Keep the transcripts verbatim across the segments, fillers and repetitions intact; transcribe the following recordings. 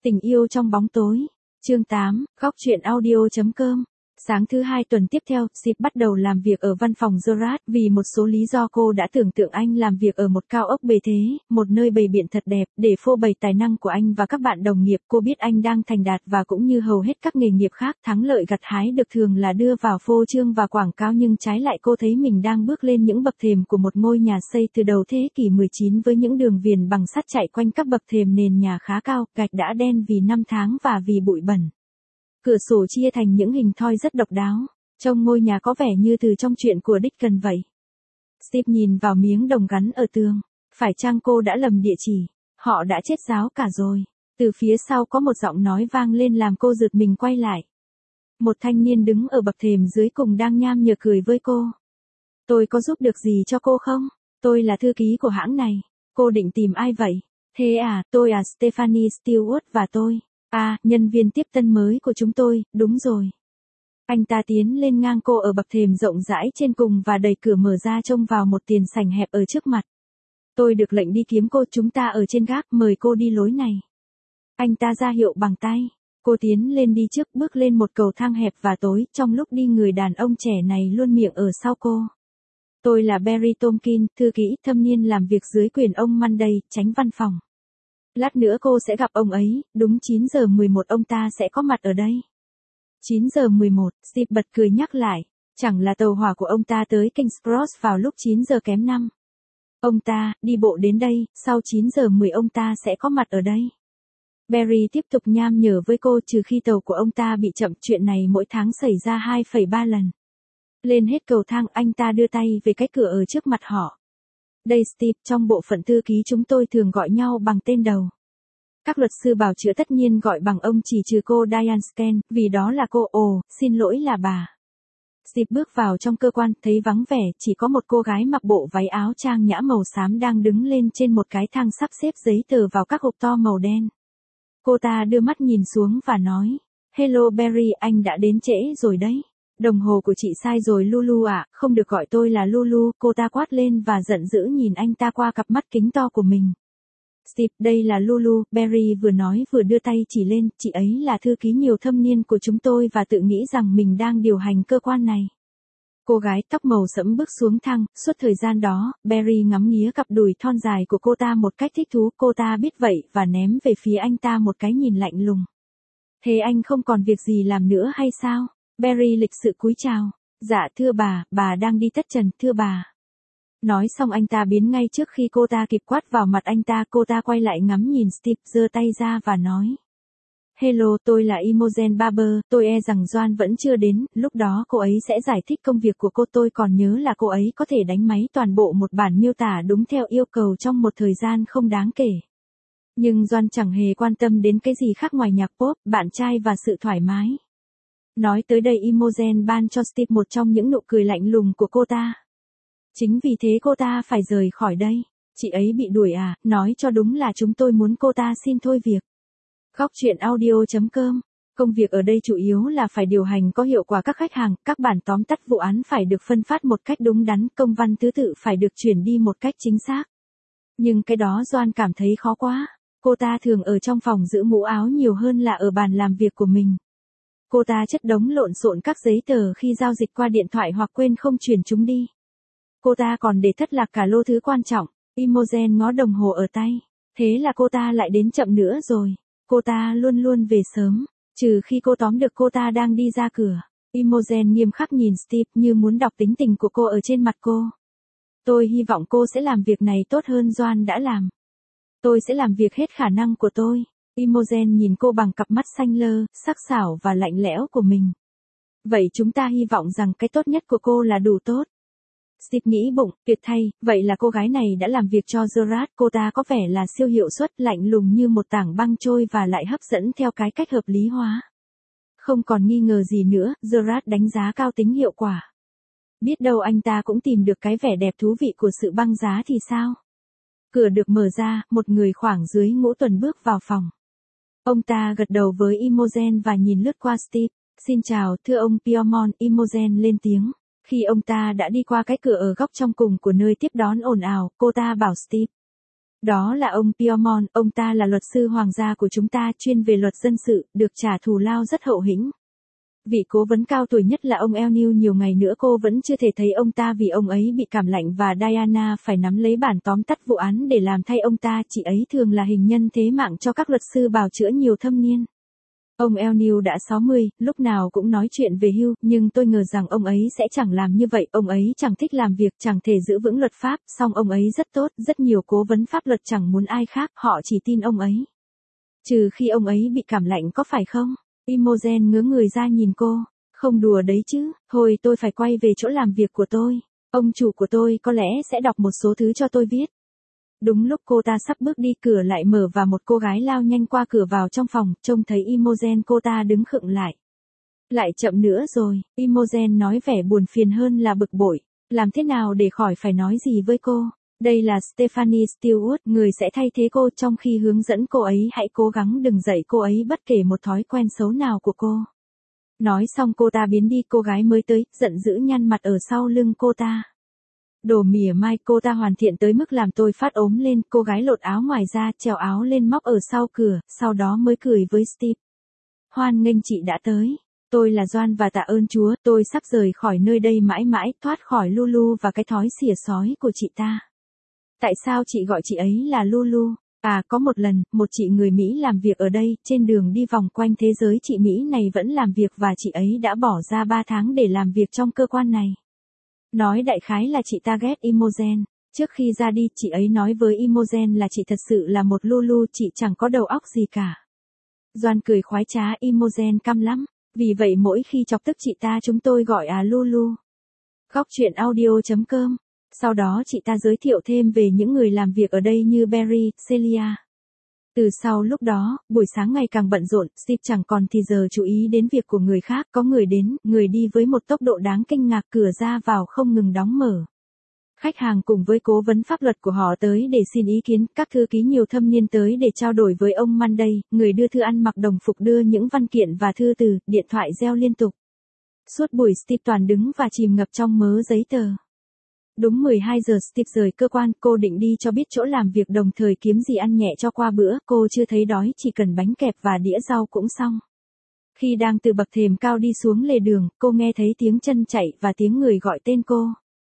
Tình yêu trong bóng tối. Chương tám, góc truyện audio.com. Sáng thứ hai tuần tiếp theo, Steve bắt đầu làm việc ở văn phòng Gerard, vì một số lý do cô đã tưởng tượng anh làm việc ở một cao ốc bề thế, một nơi bày biện thật đẹp, để phô bày tài năng của anh và các bạn đồng nghiệp. Cô biết anh đang thành đạt và cũng như hầu hết các nghề nghiệp khác, thắng lợi gặt hái được thường là đưa vào phô trương và quảng cáo, nhưng trái lại cô thấy mình đang bước lên những bậc thềm của một ngôi nhà xây từ đầu thế kỷ mười chín với những đường viền bằng sắt chạy quanh các bậc thềm nền nhà khá cao, gạch đã đen vì năm tháng và vì bụi bẩn. Cửa sổ chia thành những hình thoi rất độc đáo, trông ngôi nhà có vẻ như từ trong truyện của Dickens vậy. Steve nhìn vào miếng đồng gắn ở tường, phải chăng cô đã lầm địa chỉ, họ đã chết ráo cả rồi. Từ phía sau có một giọng nói vang lên làm cô giật mình quay lại. Một thanh niên đứng ở bậc thềm dưới cùng đang nham nhở cười với cô. Tôi có giúp được gì cho cô không? Tôi là thư ký của hãng này. Cô định tìm ai vậy? Thế à, tôi à Stephanie Stewart và tôi. À, nhân viên tiếp tân mới của chúng tôi, đúng rồi. Anh ta tiến lên ngang cô ở bậc thềm rộng rãi trên cùng và đẩy cửa mở ra trông vào một tiền sảnh hẹp ở trước mặt. Tôi được lệnh đi kiếm cô, chúng ta ở trên gác, mời cô đi lối này. Anh ta ra hiệu bằng tay. Cô tiến lên đi trước, bước lên một cầu thang hẹp và tối, trong lúc đi người đàn ông trẻ này luôn miệng ở sau cô. Tôi là Barry Tompkins, thư ký thâm niên làm việc dưới quyền ông Monday, chánh văn phòng. Lát nữa cô sẽ gặp ông ấy, đúng chín giờ mười một ông ta sẽ có mặt ở đây. chín giờ mười một, Steve bật cười nhắc lại, chẳng là tàu hỏa của ông ta tới King's Cross vào lúc chín giờ kém năm. Ông ta, đi bộ đến đây, sau chín giờ mười ông ta sẽ có mặt ở đây. Barry tiếp tục nham nhở với cô, trừ khi tàu của ông ta bị chậm, chuyện này mỗi tháng xảy ra hai phẩy ba lần. Lên hết cầu thang, anh ta đưa tay về cái cửa ở trước mặt họ. Đây Steve, trong bộ phận thư ký chúng tôi thường gọi nhau bằng tên đầu. Các luật sư bào chữa tất nhiên gọi bằng ông, chỉ trừ cô Diane Scan, vì đó là cô. Ồ, xin lỗi là bà. Steve bước vào trong cơ quan, thấy vắng vẻ, chỉ có một cô gái mặc bộ váy áo trang nhã màu xám đang đứng lên trên một cái thang sắp xếp giấy tờ vào các hộp to màu đen. Cô ta đưa mắt nhìn xuống và nói, Hello Barry, anh đã đến trễ rồi đấy. Đồng hồ của chị sai rồi Lulu ạ, không được gọi tôi là Lulu, cô ta quát lên và giận dữ nhìn anh ta qua cặp mắt kính to của mình. Steve, đây là Lulu, Barry vừa nói vừa đưa tay chỉ lên, chị ấy là thư ký nhiều thâm niên của chúng tôi và tự nghĩ rằng mình đang điều hành cơ quan này. Cô gái tóc màu sẫm bước xuống thang, suốt thời gian đó, Barry ngắm nghía cặp đùi thon dài của cô ta một cách thích thú, cô ta biết vậy và ném về phía anh ta một cái nhìn lạnh lùng. Thế anh không còn việc gì làm nữa hay sao? Barry lịch sự cúi chào. Dạ thưa bà, bà đang đi tất trần, thưa bà. Nói xong anh ta biến ngay trước khi cô ta kịp quát vào mặt anh ta, cô ta quay lại ngắm nhìn Steve, giơ tay ra và nói. Hello, tôi là Imogen Barber, tôi e rằng Joan vẫn chưa đến, lúc đó cô ấy sẽ giải thích công việc của cô, tôi còn nhớ là cô ấy có thể đánh máy toàn bộ một bản miêu tả đúng theo yêu cầu trong một thời gian không đáng kể. Nhưng Joan chẳng hề quan tâm đến cái gì khác ngoài nhạc pop, bạn trai và sự thoải mái. Nói tới đây Imogen ban cho Steve một trong những nụ cười lạnh lùng của cô ta. Chính vì thế cô ta phải rời khỏi đây. Chị ấy bị đuổi à, nói cho đúng là chúng tôi muốn cô ta xin thôi việc. Góc truyện audio.com. Công việc ở đây chủ yếu là phải điều hành có hiệu quả các khách hàng, các bản tóm tắt vụ án phải được phân phát một cách đúng đắn, công văn thứ tự phải được chuyển đi một cách chính xác. Nhưng cái đó Joan cảm thấy khó quá. Cô ta thường ở trong phòng giữ mũ áo nhiều hơn là ở bàn làm việc của mình. Cô ta chất đống lộn xộn các giấy tờ khi giao dịch qua điện thoại hoặc quên không chuyển chúng đi. Cô ta còn để thất lạc cả lô thứ quan trọng. Imogen ngó đồng hồ ở tay. Thế là cô ta lại đến chậm nữa rồi. Cô ta luôn luôn về sớm, trừ khi cô tóm được cô ta đang đi ra cửa. Imogen nghiêm khắc nhìn Steve như muốn đọc tính tình của cô ở trên mặt cô. Tôi hy vọng cô sẽ làm việc này tốt hơn Joan đã làm. Tôi sẽ làm việc hết khả năng của tôi. Imogen nhìn cô bằng cặp mắt xanh lơ, sắc sảo và lạnh lẽo của mình. Vậy chúng ta hy vọng rằng cái tốt nhất của cô là đủ tốt. Steve nghĩ bụng, tuyệt thay, vậy là cô gái này đã làm việc cho Gerard, cô ta có vẻ là siêu hiệu suất, lạnh lùng như một tảng băng trôi và lại hấp dẫn theo cái cách hợp lý hóa. Không còn nghi ngờ gì nữa, Gerard đánh giá cao tính hiệu quả. Biết đâu anh ta cũng tìm được cái vẻ đẹp thú vị của sự băng giá thì sao? Cửa được mở ra, một người khoảng dưới ngũ tuần bước vào phòng. Ông ta gật đầu với Imogen và nhìn lướt qua Steve. Xin chào, thưa ông Piermont, Imogen lên tiếng. Khi ông ta đã đi qua cái cửa ở góc trong cùng của nơi tiếp đón ồn ào, cô ta bảo Steve. Đó là ông Piomon, ông ta là luật sư hoàng gia của chúng ta, chuyên về luật dân sự, được trả thù lao rất hậu hĩnh. Vị cố vấn cao tuổi nhất là ông Elnew, nhiều ngày nữa cô vẫn chưa thể thấy ông ta vì ông ấy bị cảm lạnh và Diana phải nắm lấy bản tóm tắt vụ án để làm thay ông ta, chị ấy thường là hình nhân thế mạng cho các luật sư bào chữa nhiều thâm niên. Ông Elnew đã sáu mươi, lúc nào cũng nói chuyện về hưu, nhưng tôi ngờ rằng ông ấy sẽ chẳng làm như vậy, ông ấy chẳng thích làm việc, chẳng thể giữ vững luật pháp, song ông ấy rất tốt, rất nhiều cố vấn pháp luật chẳng muốn ai khác, họ chỉ tin ông ấy. Trừ khi ông ấy bị cảm lạnh có phải không? Imogen ngớ người ra nhìn cô. Không đùa đấy chứ, thôi tôi phải quay về chỗ làm việc của tôi. Ông chủ của tôi có lẽ sẽ đọc một số thứ cho tôi viết. Đúng lúc cô ta sắp bước đi, cửa lại mở và một cô gái lao nhanh qua cửa vào trong phòng, trông thấy Imogen cô ta đứng khựng lại. Lại chậm nữa rồi, Imogen nói vẻ buồn phiền hơn là bực bội. Làm thế nào để khỏi phải nói gì với cô? Đây là Stephanie Stewart, người sẽ thay thế cô, trong khi hướng dẫn cô ấy, hãy cố gắng đừng dạy cô ấy bất kể một thói quen xấu nào của cô. Nói xong cô ta biến đi, cô gái mới tới, giận dữ nhăn mặt ở sau lưng cô ta. Đồ mỉa mai, cô ta hoàn thiện tới mức làm tôi phát ốm lên, cô gái lột áo ngoài ra, trèo áo lên móc ở sau cửa, sau đó mới cười với Steve. Hoan nghênh chị đã tới. Tôi là Doan và tạ ơn Chúa, tôi sắp rời khỏi nơi đây mãi mãi, thoát khỏi Lulu và cái thói xỉa sói của chị ta. Tại sao chị gọi chị ấy là Lulu? À, có một lần, một chị người Mỹ làm việc ở đây, trên đường đi vòng quanh thế giới chị Mỹ này vẫn làm việc và chị ấy đã bỏ ra ba tháng để làm việc trong cơ quan này. Nói đại khái là chị ta ghét Imogen. Trước khi ra đi, chị ấy nói với Imogen là chị thật sự là một Lulu, chị chẳng có đầu óc gì cả. Doan cười khoái trá, Imogen căm lắm. Vì vậy mỗi khi chọc tức chị ta chúng tôi gọi à Lulu. Góc truyện audio chấm com. Sau đó chị ta giới thiệu thêm về những người làm việc ở đây như Barry, Celia. Từ sau lúc đó, buổi sáng ngày càng bận rộn, Steve chẳng còn thì giờ chú ý đến việc của người khác, có người đến, người đi với một tốc độ đáng kinh ngạc, cửa ra vào không ngừng đóng mở. Khách hàng cùng với cố vấn pháp luật của họ tới để xin ý kiến, các thư ký nhiều thâm niên tới để trao đổi với ông Monday, người đưa thư ăn mặc đồng phục đưa những văn kiện và thư từ, điện thoại reo liên tục. Suốt buổi Steve toàn đứng và chìm ngập trong mớ giấy tờ. Đúng mười hai giờ Steve rời cơ quan, cô định đi cho biết chỗ làm việc đồng thời kiếm gì ăn nhẹ cho qua bữa, cô chưa thấy đói, chỉ cần bánh kẹp và đĩa rau cũng xong. Khi đang từ bậc thềm cao đi xuống lề đường, cô nghe thấy tiếng chân chạy và tiếng người gọi tên cô.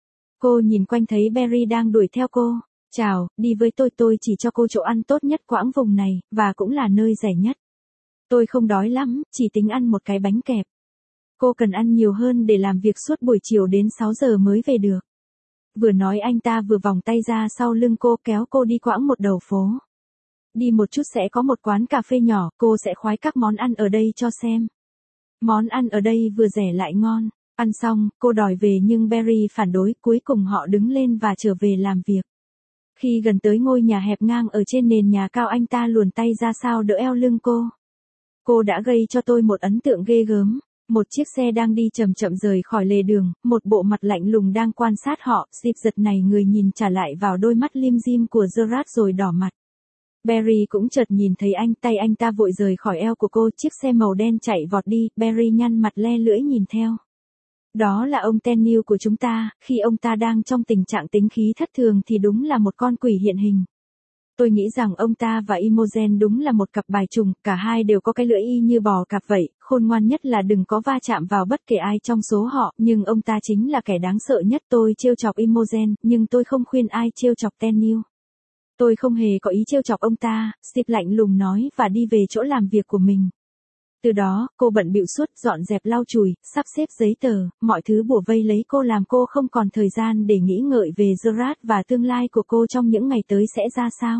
Cô nhìn quanh thấy Barry đang đuổi theo cô. Chào, đi với tôi, tôi chỉ cho cô chỗ ăn tốt nhất quãng vùng này, và cũng là nơi rẻ nhất. Tôi không đói lắm, chỉ tính ăn một cái bánh kẹp. Cô cần ăn nhiều hơn để làm việc suốt buổi chiều đến sáu giờ mới về được. Vừa nói anh ta vừa vòng tay ra sau lưng cô kéo cô đi quãng một đầu phố. Đi một chút sẽ có một quán cà phê nhỏ, cô sẽ khoái các món ăn ở đây cho xem. Món ăn ở đây vừa rẻ lại ngon. Ăn xong, cô đòi về nhưng Barry phản đối, cuối cùng họ đứng lên và trở về làm việc. Khi gần tới ngôi nhà hẹp ngang ở trên nền nhà cao, anh ta luồn tay ra sau đỡ eo lưng cô. Cô đã gây cho tôi một ấn tượng ghê gớm. Một chiếc xe đang đi chậm chậm rời khỏi lề đường, một bộ mặt lạnh lùng đang quan sát họ, Steve giật này người nhìn trả lại vào đôi mắt lim dim của Gerard rồi đỏ mặt. Barry cũng chợt nhìn thấy anh, tay anh ta vội rời khỏi eo của cô, chiếc xe màu đen chạy vọt đi, Barry nhăn mặt le lưỡi nhìn theo. Đó là ông Tenniel của chúng ta, khi ông ta đang trong tình trạng tính khí thất thường thì đúng là một con quỷ hiện hình. Tôi nghĩ rằng ông ta và Imogen đúng là một cặp bài trùng, cả hai đều có cái lưỡi y như bò cạp vậy, khôn ngoan nhất là đừng có va chạm vào bất kể ai trong số họ, nhưng ông ta chính là kẻ đáng sợ nhất. Tôi trêu chọc Imogen, nhưng tôi không khuyên ai trêu chọc Tenniel. Tôi không hề có ý trêu chọc ông ta, Steve lạnh lùng nói và đi về chỗ làm việc của mình. Từ đó, cô bận bịu suốt, dọn dẹp lau chùi, sắp xếp giấy tờ, mọi thứ bủa vây lấy cô làm cô không còn thời gian để nghĩ ngợi về Gerard và tương lai của cô trong những ngày tới sẽ ra sao.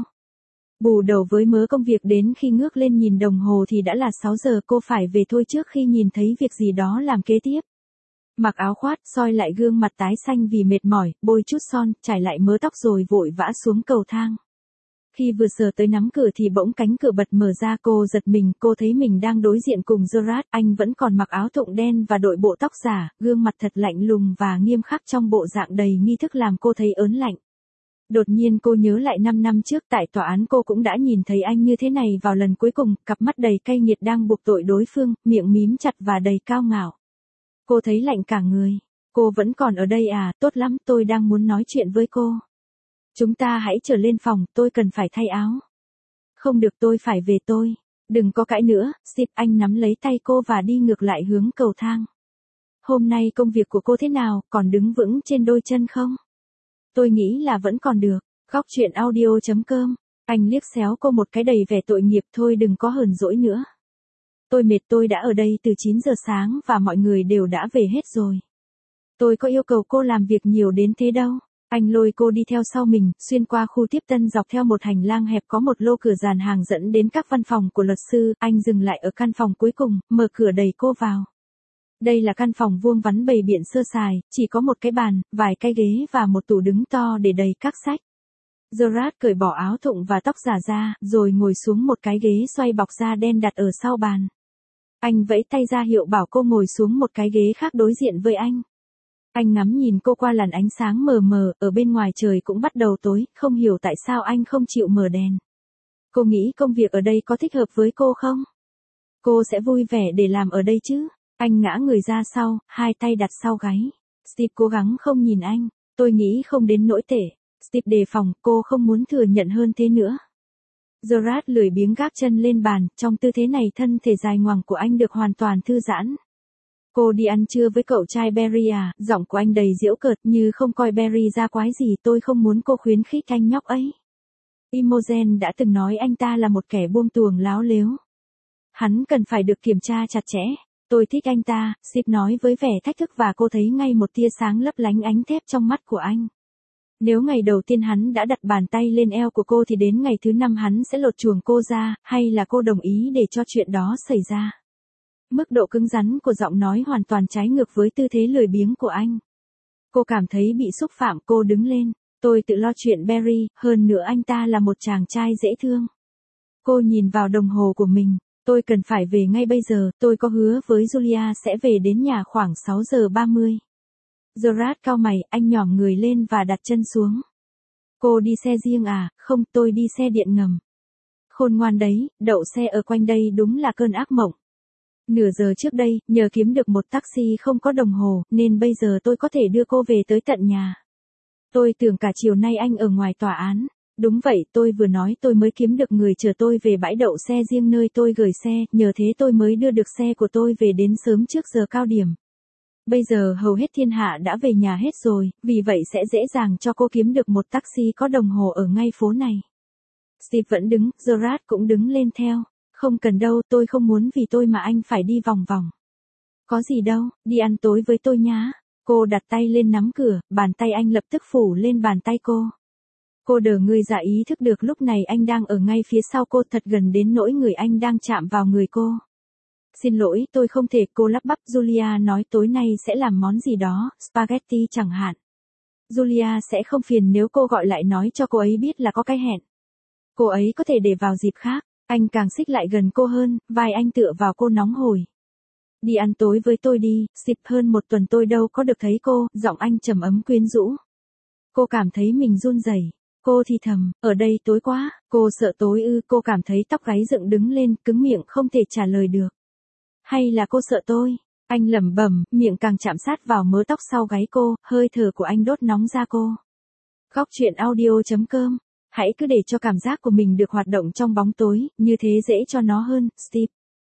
Bù đầu với mớ công việc đến khi ngước lên nhìn đồng hồ thì đã là sáu giờ, cô phải về thôi trước khi nhìn thấy việc gì đó làm kế tiếp. Mặc áo khoát, soi lại gương mặt tái xanh vì mệt mỏi, bôi chút son, trải lại mớ tóc rồi vội vã xuống cầu thang. Khi vừa sờ tới nắm cửa thì bỗng cánh cửa bật mở ra, cô giật mình, cô thấy mình đang đối diện cùng Gerard, anh vẫn còn mặc áo thụng đen và đội bộ tóc giả, gương mặt thật lạnh lùng và nghiêm khắc trong bộ dạng đầy nghi thức làm cô thấy ớn lạnh. Đột nhiên cô nhớ lại năm năm trước tại tòa án cô cũng đã nhìn thấy anh như thế này vào lần cuối cùng, cặp mắt đầy cay nghiệt đang buộc tội đối phương, miệng mím chặt và đầy cao ngạo. Cô thấy lạnh cả người. Cô vẫn còn ở đây à, tốt lắm, tôi đang muốn nói chuyện với cô. Chúng ta hãy trở lên phòng, tôi cần phải thay áo. Không được, tôi phải về tôi. Đừng có cãi nữa, Steve. Anh nắm lấy tay cô và đi ngược lại hướng cầu thang. Hôm nay công việc của cô thế nào, còn đứng vững trên đôi chân không? Tôi nghĩ là vẫn còn được. Góc chuyện audio chấm com. Anh liếc xéo cô một cái đầy vẻ tội nghiệp. Thôi đừng có hờn dỗi nữa. Tôi mệt, tôi đã ở đây từ chín giờ sáng và mọi người đều đã về hết rồi. Tôi có yêu cầu cô làm việc nhiều đến thế đâu. Anh lôi cô đi theo sau mình, xuyên qua khu tiếp tân dọc theo một hành lang hẹp có một lô cửa dàn hàng dẫn đến các văn phòng của luật sư. Anh dừng lại ở căn phòng cuối cùng, mở cửa đẩy cô vào. Đây là căn phòng vuông vắn bày biện sơ sài, chỉ có một cái bàn, vài cái ghế và một tủ đứng to để đầy các sách. Gerard cởi bỏ áo thụng và tóc giả ra, rồi ngồi xuống một cái ghế xoay bọc da đen đặt ở sau bàn. Anh vẫy tay ra hiệu bảo cô ngồi xuống một cái ghế khác đối diện với anh. Anh ngắm nhìn cô qua làn ánh sáng mờ mờ, ở bên ngoài trời cũng bắt đầu tối, không hiểu tại sao anh không chịu mở đèn. Cô nghĩ công việc ở đây có thích hợp với cô không? Cô sẽ vui vẻ để làm ở đây chứ? Anh ngã người ra sau, hai tay đặt sau gáy. Steve cố gắng không nhìn anh. Tôi nghĩ không đến nỗi tệ. Steve đề phòng, cô không muốn thừa nhận hơn thế nữa. Gerard lười biếng gác chân lên bàn, trong tư thế này thân thể dài ngoằng của anh được hoàn toàn thư giãn. Cô đi ăn trưa với cậu trai Barry à? Giọng của anh đầy giễu cợt như không coi Barry ra quái gì. Tôi không muốn cô khuyến khích anh nhóc ấy. Imogen đã từng nói anh ta là một kẻ buông tuồng láo lếu. Hắn cần phải được kiểm tra chặt chẽ. Tôi thích anh ta, Steve nói với vẻ thách thức và cô thấy ngay một tia sáng lấp lánh ánh thép trong mắt của anh. Nếu ngày đầu tiên hắn đã đặt bàn tay lên eo của cô thì đến ngày thứ năm hắn sẽ lột chuồng cô ra, hay là cô đồng ý để cho chuyện đó xảy ra? Mức độ cứng rắn của giọng nói hoàn toàn trái ngược với tư thế lười biếng của anh. Cô cảm thấy bị xúc phạm, cô đứng lên. Tôi tự lo chuyện Barry, hơn nữa anh ta là một chàng trai dễ thương. Cô nhìn vào đồng hồ của mình. Tôi cần phải về ngay bây giờ, tôi có hứa với Julia sẽ về đến nhà khoảng sáu giờ ba mươi. Gerard cau mày, anh nhỏm người lên và đặt chân xuống. Cô đi xe riêng à? Không, tôi đi xe điện ngầm. Khôn ngoan đấy, đậu xe ở quanh đây đúng là cơn ác mộng. Nửa giờ trước đây, nhờ kiếm được một taxi không có đồng hồ, nên bây giờ tôi có thể đưa cô về tới tận nhà. Tôi tưởng cả chiều nay anh ở ngoài tòa án. Đúng vậy, tôi vừa nói tôi mới kiếm được người chở tôi về bãi đậu xe riêng nơi tôi gửi xe, nhờ thế tôi mới đưa được xe của tôi về đến sớm trước giờ cao điểm. Bây giờ hầu hết thiên hạ đã về nhà hết rồi, vì vậy sẽ dễ dàng cho cô kiếm được một taxi có đồng hồ ở ngay phố này. Steve vẫn đứng, Gerard cũng đứng lên theo. Không cần đâu, tôi không muốn vì tôi mà anh phải đi vòng vòng. Có gì đâu, đi ăn tối với tôi nhá. Cô đặt tay lên nắm cửa, bàn tay anh lập tức phủ lên bàn tay cô. Cô đờ người ra ý thức được lúc này anh đang ở ngay phía sau cô thật gần đến nỗi người anh đang chạm vào người cô. Xin lỗi, tôi không thể, cô lắp bắp. Julia nói tối nay sẽ làm món gì đó, spaghetti chẳng hạn. Julia sẽ không phiền nếu cô gọi lại nói cho cô ấy biết là có cái hẹn. Cô ấy có thể để vào dịp khác. Anh càng xích lại gần cô hơn, vai anh tựa vào cô nóng hổi. Đi ăn tối với tôi đi, Steve, hơn một tuần tôi đâu có được thấy cô, giọng anh trầm ấm quyến rũ. Cô cảm thấy mình run rẩy. Cô thì thầm, ở đây tối quá, cô sợ tối ư? Cô cảm thấy tóc gáy dựng đứng lên, cứng miệng không thể trả lời được. Hay là cô sợ tôi? Anh lẩm bẩm, miệng càng chạm sát vào mớ tóc sau gáy cô, hơi thở của anh đốt nóng da cô. Góc chuyện audio chấm com. Hãy cứ để cho cảm giác của mình được hoạt động trong bóng tối, như thế dễ cho nó hơn, Steve.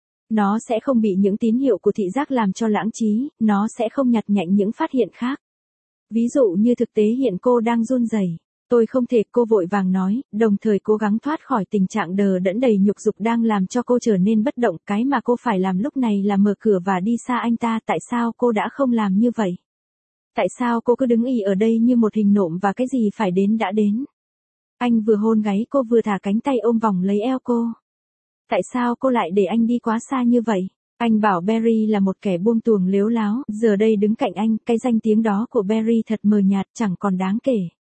Nó sẽ không bị những tín hiệu của thị giác làm cho lãng trí, nó sẽ không nhặt nhạnh những phát hiện khác. Ví dụ như thực tế hiện cô đang run rẩy. Tôi không thể, cô vội vàng nói, đồng thời cố gắng thoát khỏi tình trạng đờ đẫn đầy nhục dục đang làm cho cô trở nên bất động. Cái mà cô phải làm lúc này là mở cửa và đi xa anh ta. Tại sao cô đã không làm như vậy? Tại sao cô cứ đứng ì ở đây như một hình nộm và cái gì phải đến đã đến? Anh vừa hôn gáy cô vừa thả cánh tay ôm vòng lấy eo cô. Tại sao cô lại để anh đi quá xa như vậy? Anh bảo Barry là một kẻ buông tuồng lếu láo, giờ đây đứng cạnh anh, cái danh tiếng đó của Barry thật mờ nhạt, chẳng còn đáng kể.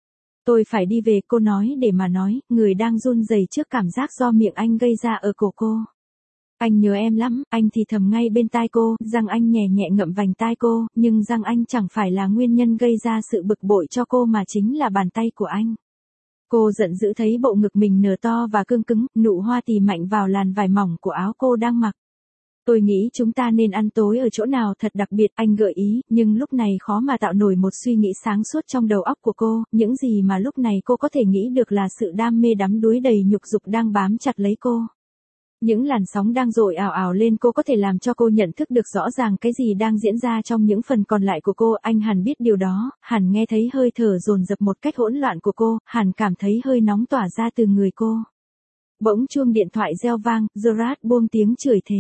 Tôi phải đi về, cô nói để mà nói, người đang run rẩy trước cảm giác do miệng anh gây ra ở cổ cô. Anh nhớ em lắm, anh thì thầm ngay bên tai cô, răng anh nhẹ nhẹ ngậm vành tai cô, nhưng răng anh chẳng phải là nguyên nhân gây ra sự bực bội cho cô mà chính là bàn tay của anh. Cô giận dữ thấy bộ ngực mình nở to và cương cứng, nụ hoa tì mạnh vào làn vải mỏng của áo cô đang mặc. Tôi nghĩ chúng ta nên ăn tối ở chỗ nào thật đặc biệt, anh gợi ý, nhưng lúc này khó mà tạo nổi một suy nghĩ sáng suốt trong đầu óc của cô, những gì mà lúc này cô có thể nghĩ được là sự đam mê đắm đuối đầy nhục dục đang bám chặt lấy cô. Những làn sóng đang dội ào ào lên cô có thể làm cho cô nhận thức được rõ ràng cái gì đang diễn ra trong những phần còn lại của cô, anh hẳn biết điều đó, hẳn nghe thấy hơi thở dồn dập một cách hỗn loạn của cô, hẳn cảm thấy hơi nóng tỏa ra từ người cô. Bỗng chuông điện thoại reo vang, Gerard buông tiếng chửi thề.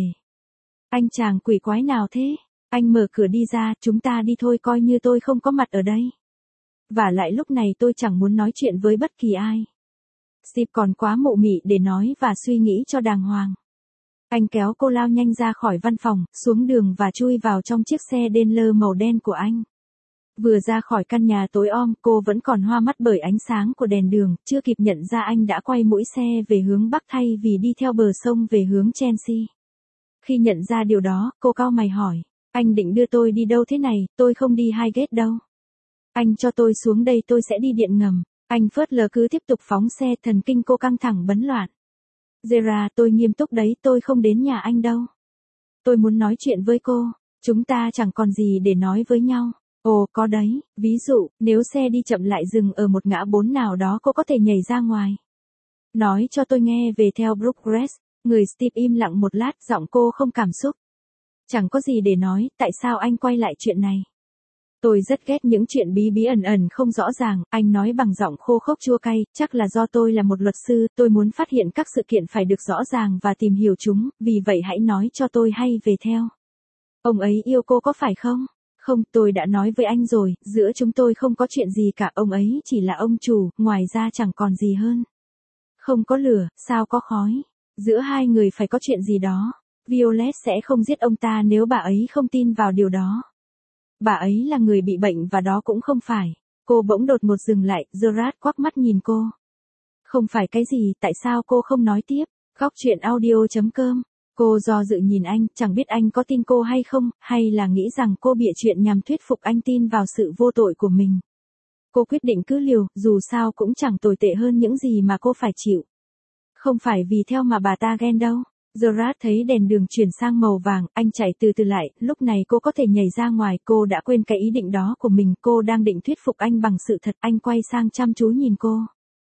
Anh chàng quỷ quái nào thế? Anh mở cửa đi ra, chúng ta đi thôi coi như tôi không có mặt ở đây. Và lại lúc này tôi chẳng muốn nói chuyện với bất kỳ ai. Steve còn quá mụ mị để nói và suy nghĩ cho đàng hoàng. Anh kéo cô lao nhanh ra khỏi văn phòng, xuống đường và chui vào trong chiếc xe Daimler màu đen của anh. Vừa ra khỏi căn nhà tối om, cô vẫn còn hoa mắt bởi ánh sáng của đèn đường, chưa kịp nhận ra anh đã quay mũi xe về hướng bắc thay vì đi theo bờ sông về hướng Chelsea. Khi nhận ra điều đó, cô cau mày hỏi, anh định đưa tôi đi đâu thế này, tôi không đi Highgate đâu. Anh cho tôi xuống đây tôi sẽ đi điện ngầm. Anh phớt lờ cứ tiếp tục phóng xe, thần kinh cô căng thẳng bấn loạn. Gerard, tôi nghiêm túc đấy, tôi không đến nhà anh đâu. Tôi muốn nói chuyện với cô, chúng ta chẳng còn gì để nói với nhau. Ồ, có đấy, ví dụ, nếu xe đi chậm lại dừng ở một ngã bốn nào đó cô có thể nhảy ra ngoài. Nói cho tôi nghe về theo Brookcrest. Người Steve im lặng một lát, giọng cô không cảm xúc. Chẳng có gì để nói, tại sao anh quay lại chuyện này? Tôi rất ghét những chuyện bí bí ẩn ẩn không rõ ràng, anh nói bằng giọng khô khốc chua cay, chắc là do tôi là một luật sư, tôi muốn phát hiện các sự kiện phải được rõ ràng và tìm hiểu chúng, vì vậy hãy nói cho tôi hay về theo. Ông ấy yêu cô có phải không? Không, tôi đã nói với anh rồi, giữa chúng tôi không có chuyện gì cả, ông ấy chỉ là ông chủ, ngoài ra chẳng còn gì hơn. Không có lửa, sao có khói? Giữa hai người phải có chuyện gì đó. Violet sẽ không giết ông ta nếu bà ấy không tin vào điều đó. Bà ấy là người bị bệnh và đó cũng không phải. Cô bỗng đột ngột dừng lại, Gerard quắc mắt nhìn cô. Không phải cái gì, tại sao cô không nói tiếp? Góc truyện audio chấm com. Cô do dự nhìn anh, chẳng biết anh có tin cô hay không, hay là nghĩ rằng cô bịa chuyện nhằm thuyết phục anh tin vào sự vô tội của mình. Cô quyết định cứ liều, dù sao cũng chẳng tồi tệ hơn những gì mà cô phải chịu. Không phải vì theo mà bà ta ghen đâu. Gerard thấy đèn đường chuyển sang màu vàng, anh chạy từ từ lại, lúc này cô có thể nhảy ra ngoài, cô đã quên cái ý định đó của mình, cô đang định thuyết phục anh bằng sự thật, anh quay sang chăm chú nhìn cô.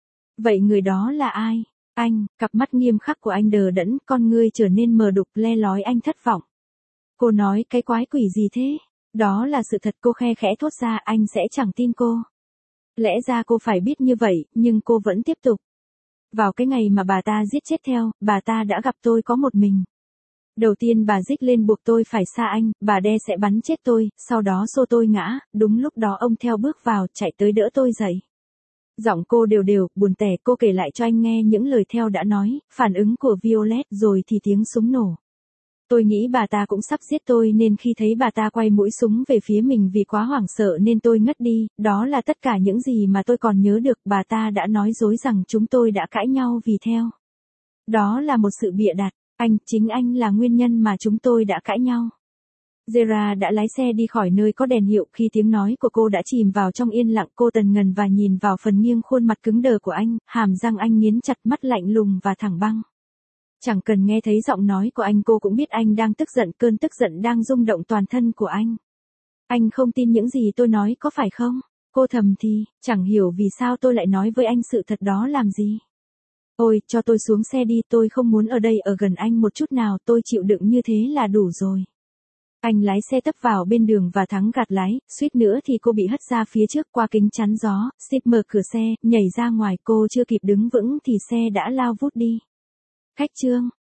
Vậy người đó là ai? Anh, cặp mắt nghiêm khắc của anh đờ đẫn, con ngươi trở nên mờ đục, le lói, anh thất vọng. Cô nói cái quái quỷ gì thế? Đó là sự thật, cô khe khẽ thốt ra, anh sẽ chẳng tin cô. Lẽ ra cô phải biết như vậy, nhưng cô vẫn tiếp tục. Vào cái ngày mà bà ta giết chết theo, bà ta đã gặp tôi có một mình. Đầu tiên bà rích lên buộc tôi phải xa anh, bà đe sẽ bắn chết tôi, sau đó xô tôi ngã, đúng lúc đó ông theo bước vào, chạy tới đỡ tôi dậy. Giọng cô đều đều, buồn tẻ, cô kể lại cho anh nghe những lời theo đã nói, phản ứng của Violet, rồi thì tiếng súng nổ. Tôi nghĩ bà ta cũng sắp giết tôi nên khi thấy bà ta quay mũi súng về phía mình vì quá hoảng sợ nên tôi ngất đi, đó là tất cả những gì mà tôi còn nhớ được, bà ta đã nói dối rằng chúng tôi đã cãi nhau vì theo. Đó là một sự bịa đặt, anh, chính anh là nguyên nhân mà chúng tôi đã cãi nhau. Gerard đã lái xe đi khỏi nơi có đèn hiệu khi tiếng nói của cô đã chìm vào trong yên lặng, cô tần ngần và nhìn vào phần nghiêng khuôn mặt cứng đờ của anh, hàm răng anh nghiến chặt, mắt lạnh lùng và thẳng băng. Chẳng cần nghe thấy giọng nói của anh cô cũng biết anh đang tức giận, cơn tức giận đang rung động toàn thân của anh. Anh không tin những gì tôi nói có phải không? Cô thầm thì, chẳng hiểu vì sao tôi lại nói với anh sự thật đó làm gì. Ôi, cho tôi xuống xe đi, tôi không muốn ở đây ở gần anh một chút nào, tôi chịu đựng như thế là đủ rồi. Anh lái xe tấp vào bên đường và thắng gạt lái, suýt nữa thì cô bị hất ra phía trước qua kính chắn gió, Steve mở cửa xe, nhảy ra ngoài, cô chưa kịp đứng vững thì xe đã lao vút đi. Khách chương